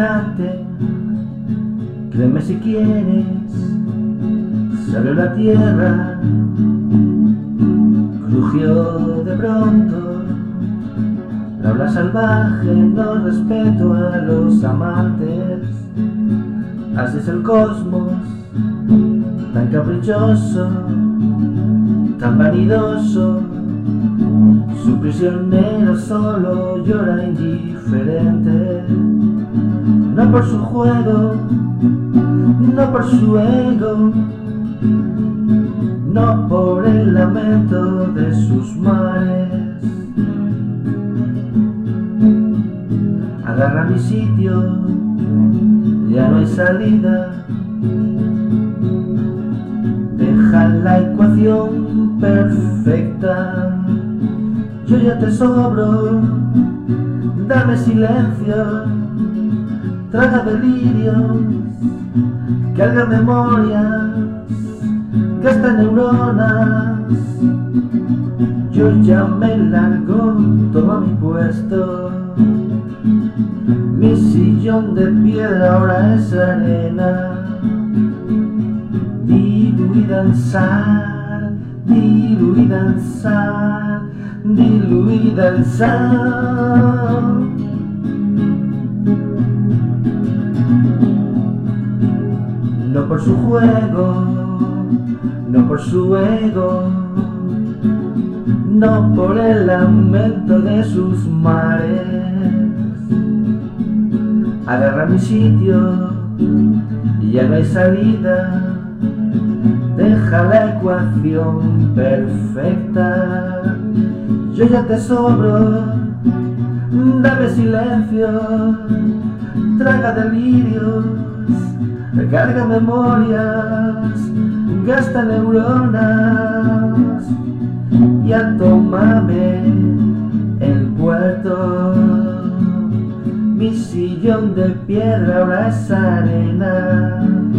instante, créeme si quieres, se abrió la tierra, crujió de pronto la ola salvaje, no respeto a los amantes. Así es el cosmos, tan caprichoso, tan vanidoso. Su prisionero solo llora indiferente, no por su juego, no por su ego, no por el lamento de sus mares. Agarra mi sitio, ya no hay salida. Deja la ecuación perfecta. Yo ya te sobro, dame silencio, traga delirios, carga memorias, gasta neuronas. Yo ya me largo, toma mi puesto. Mi sillón de piedra ahora es arena, diluida en sal, diluida en sal, diluida en sal. No por su juego, no por su ego, no por el lamento de sus mares. Agarra mi sitio, ya no hay salida. Deja la ecuación perfecta. Yo ya te sobro, dame silencio, traga delirios, carga memorias, gasta neuronas. Ya tómame el puerto. Mi sillón de piedra ahora es arena,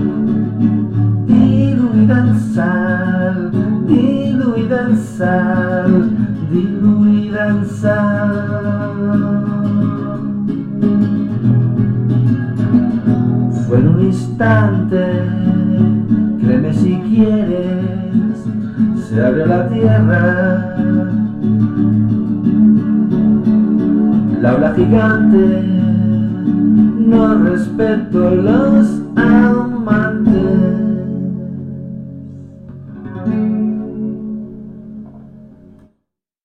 diluida en sal, diluida en sal, diluida en sal. Fue en un instante, créeme si quieres, se abrió la tierra, la ola gigante, no respeto los